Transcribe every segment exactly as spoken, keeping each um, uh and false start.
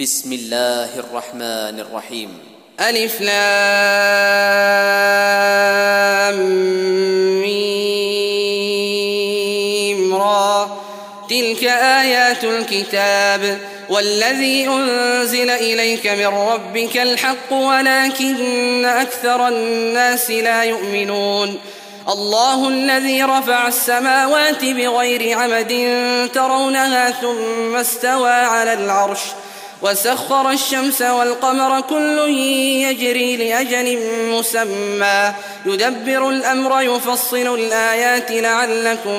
بسم الله الرحمن الرحيم. ألف لام ميم را. تلك آيات الكتاب والذي أنزل إليك من ربك الحق ولكن أكثر الناس لا يؤمنون. الله الذي رفع السماوات بغير عمد ترونها ثم استوى على العرش وسخر الشمس والقمر كل يجري لأجل مسمى يدبر الأمر يفصل الآيات لعلكم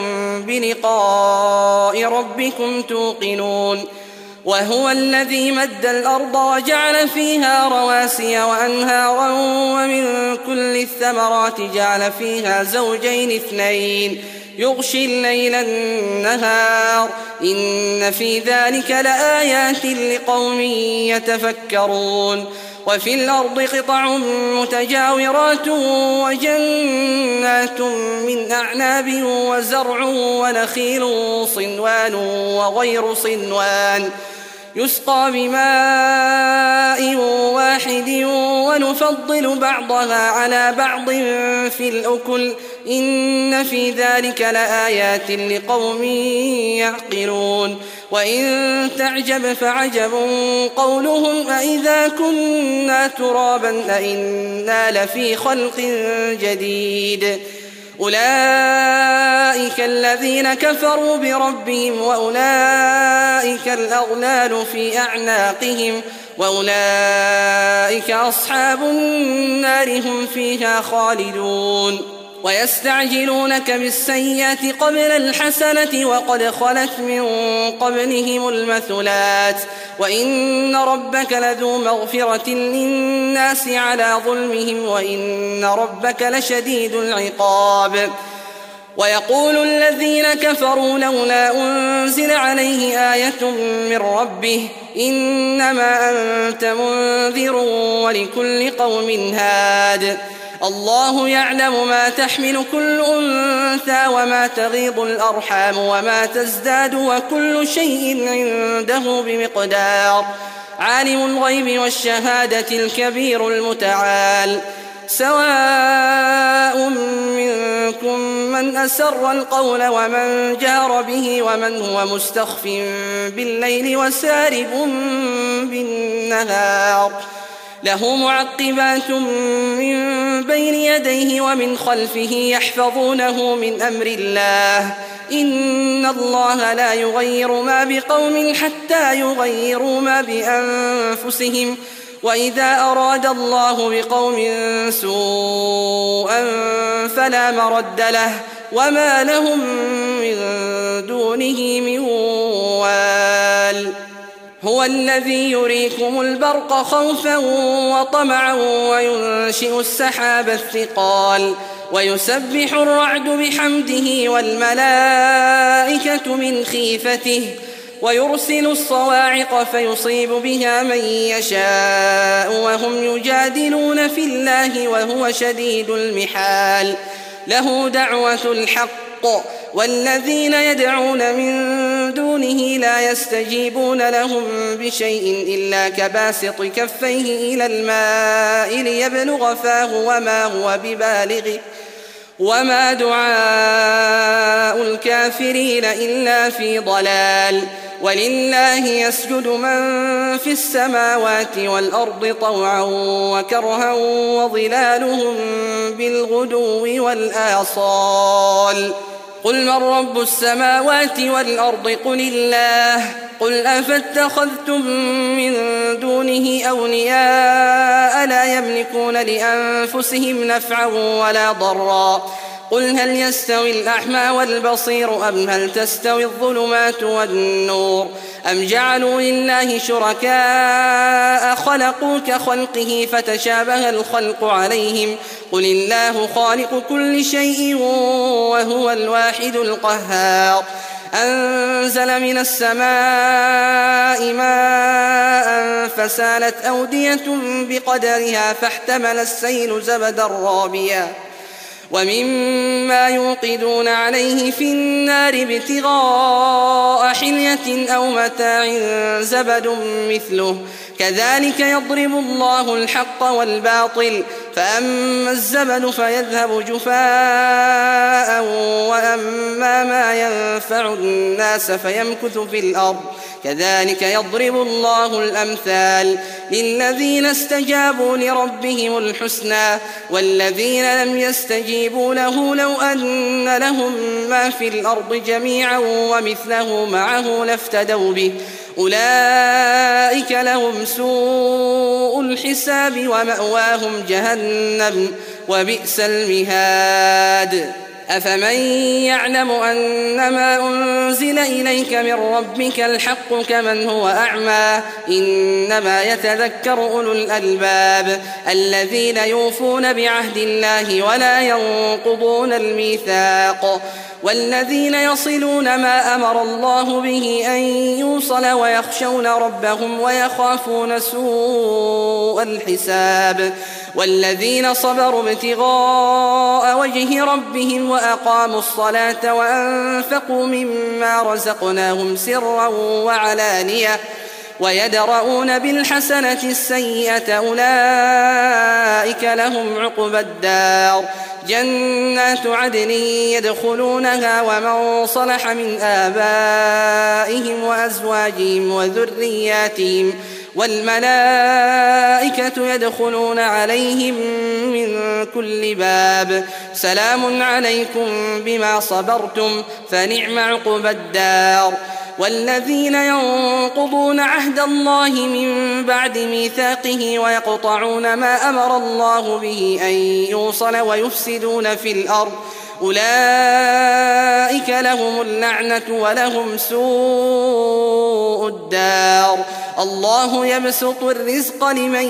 بلقاء ربكم توقنون. وهو الذي مد الأرض وجعل فيها رواسي وأنهارا ومن كل الثمرات جعل فيها زوجين اثنين يغشي الليل النهار إن في ذلك لآيات لقوم يتفكرون. وفي الأرض قطع متجاورات وجنات من أعناب وزرع ونخيل صنوان وغير صنوان يسقى بماء واحد ونفضل بعضها على بعض في الأكل إن في ذلك لآيات لقوم يعقلون. وإن تعجب فعجب قولهم أإذا كنا ترابا أإنا لفي خلق جديد. أولئك الذين كفروا بربهم وأولئك الأغلال في أعناقهم وأولئك أصحاب النار هم فيها خالدون. ويستعجلونك بالسيئة قبل الحسنة وقد خلت من قبلهم المثلات وإن ربك لذو مغفرة للناس على ظلمهم وإن ربك لشديد العقاب. ويقول الذين كفروا لولا أنزل عليه آية من ربه إنما أنت منذر ولكل قوم هاد. الله يعلم ما تحمل كل أنثى وما تغيض الأرحام وما تزداد وكل شيء عنده بمقدار. عالم الغيب والشهادة الكبير المتعال. سواء منكم من أسر القول ومن جار به ومن هو مستخف بالليل وسارب بالنهار له معقبات من بين يديه ومن خلفه يحفظونه من أمر الله إن الله لا يغير ما بقوم حتى يغيروا ما بأنفسهم وإذا أراد الله بقوم سوءا فلا مرد له وما لهم من دونه من وال. هو الذي يريكم البرق خوفا وطمعا وينشئ السحاب الثقال ويسبح الرعد بحمده والملائكة من خيفته ويرسل الصواعق فيصيب بها من يشاء وهم يجادلون في الله وهو شديد المحال. له دعوة الحق والذين يدعون من دونه لا يستجيبون لهم بشيء إلا كباسط كفيه إلى الماء ليبلغ فاه وما هو ببالغه وما دعاء الكافرين إلا في ضلال. ولله يسجد من في السماوات والأرض طوعا وكرها وظلالهم بالغدو والآصال. قل من رب السماوات والأرض قل الله. قل أفاتخذتم من دونه أولياء لا يملكون لأنفسهم نفعا ولا ضرا. قل هل يستوي الأعمى والبصير أم هل تستوي الظلمات والنور أم جعلوا لله شركاء خلقوا كخلقه فتشابه الخلق عليهم قل الله خالق كل شيء وهو الواحد القهار. أنزل من السماء ماء فسالت أودية بقدرها فاحتمل السيل زبدا رابيا ومما يوقدون عليه في النار ابتغاء حلية أو متاع زبد مثله كذلك يضرب الله الحق والباطل فأما الزبد فيذهب جفاء وأما ما ينفع الناس فيمكث في الأرض كذلك يضرب الله الأمثال للذين استجابوا لربهم الحسنى والذين لم يستجيبوا له لو أن لهم ما في الأرض جميعا ومثله معه لافتدوا به أولئك لهم سوء الحساب ومأواهم جهنم وبئس المهاد أفمن يعلم أنما أنزل إليك من ربك الحق كمن هو أعمى إنما يتذكر أولو الألباب الذين يوفون بعهد الله ولا ينقضون الميثاق والذين يصلون ما أمر الله به أن يوصل ويخشون ربهم ويخافون سوء الحساب والذين صبروا ابتغاء وجه ربهم وأقاموا الصلاة وأنفقوا مما رزقناهم سرا وعلانية ويدرؤون بالحسنة السيئة أولئك لهم عقبى الدار جنات عدن يدخلونها ومن صلح من آبائهم وأزواجهم وذرياتهم والملائكة يدخلون عليهم من كل باب سلام عليكم بما صبرتم فنعم عقبى الدار والذين ينقضون عهد الله من بعد ميثاقه ويقطعون ما أمر الله به أن يوصل ويفسدون في الأرض أولئك لهم اللعنة ولهم سوء الدار الله يبسط الرزق لمن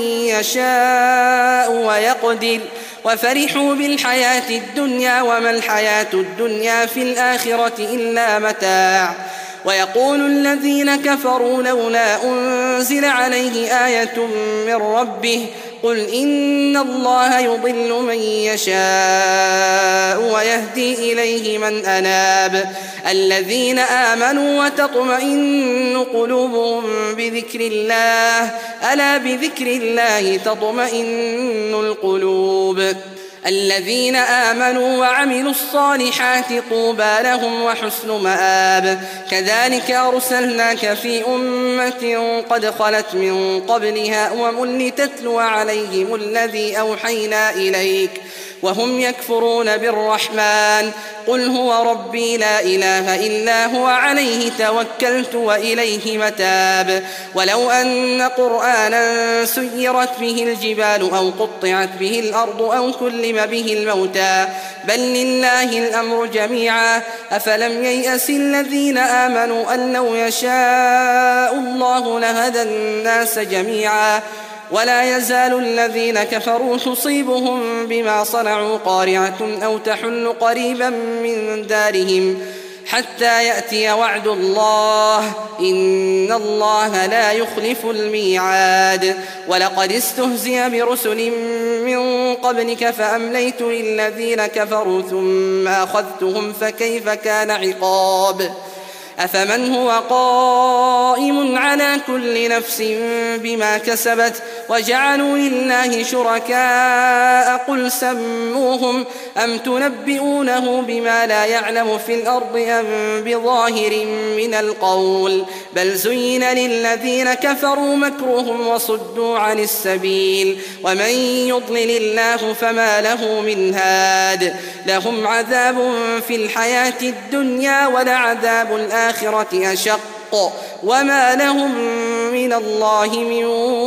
يشاء ويقدر وفرحوا بالحياة الدنيا وما الحياة الدنيا في الآخرة إلا متاع ويقول الذين كفروا لولا أنزل عليه آية من ربه قل إن الله يضل من يشاء ويهدي إليه من أناب الذين آمنوا وتطمئن قلوبهم بذكر الله ألا بذكر الله تطمئن القلوب الذين آمنوا وعملوا الصالحات طوبى لهم وحسن مآب كذلك أرسلناك في أمة قد خلت من قبلها أمم لتتلو عليهم الذي أوحينا إليك وهم يكفرون بالرحمن قل هو ربي لا إله إلا هو عليه توكلت وإليه متاب ولو أن قرآنا سيرت به الجبال أو قطعت به الأرض أو كلم به الموتى بل لله الأمر جميعا أفلم ييأس الذين آمنوا أن لو يشاء الله لهدى الناس جميعا ولا يزال الذين كفروا تصيبهم بما صنعوا قارعة أو تحل قريبا من دارهم حتى يأتي وعد الله إن الله لا يخلف الميعاد ولقد استهزئ برسل من قبلك فأمليت للذين كفروا ثم أخذتهم فكيف كان عقاب أفمن هو قائم على كل نفس بما كسبت وجعلوا لله شركاء قل سموهم أم تنبئونه بما لا يعلم في الأرض أم بظاهر من القول بل زين للذين كفروا مكرهم وصدوا عن السبيل ومن يضلل الله فما له من هاد لهم عذاب في الحياة الدنيا ولعذاب الآخرة أشق وما لهم من الله من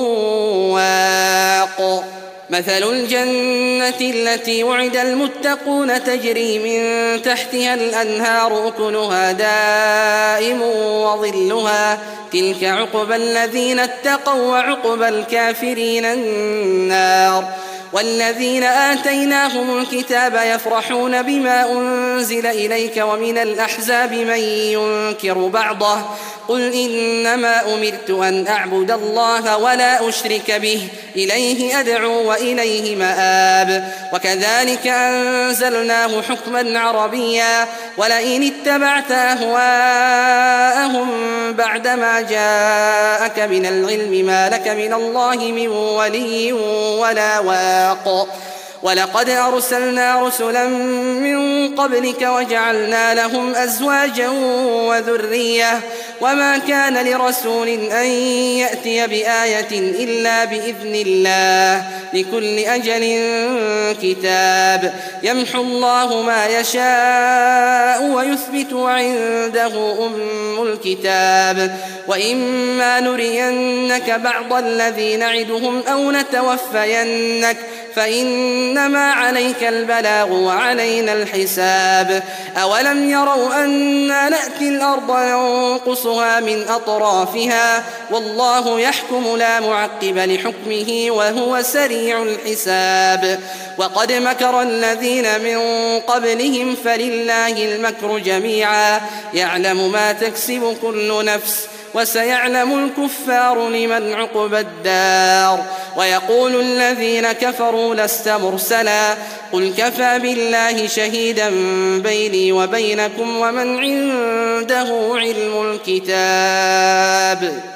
واق مثل الجنة التي وعد المتقون تجري من تحتها الأنهار أكلها دائم وظلها تلك عقبى الذين اتقوا وعقبى الكافرين النار والذين آتيناهم الكتاب يفرحون بما أنزل إليك ومن الأحزاب من ينكر بعضه قل إنما أمرت أن أعبد الله ولا أشرك به إليه أدعو وإليه مآب وكذلك أنزلناه حكما عربيا ولئن اتبعت أهواءهم بعدما جاءك من العلم ما لك من الله من ولي ولا واق ولقد أرسلنا رسلا من قبلك وجعلنا لهم أزواجا وذرية وما كان لرسول أن يأتي بآية إلا بإذن الله لكل أجل كتاب يمحو الله ما يشاء ويثبت وعنده أم الكتاب وإما نرينك بعض الذي نعدهم أو نتوفينك فإنما عليك البلاغ وعلينا الحساب أولم يروا أنا نأتي الأرض ننقصها من أطرافها والله يحكم لا معقب لحكمه وهو سريع الحساب وقد مكر الذين من قبلهم فلله المكر جميعا يعلم ما تكسب كل نفس وسيعلم الكفار لمن عقبى الدار ويقول الذين كفروا لست مرسلا قل كفى بالله شهيدا بيني وبينكم ومن عنده علم الكتاب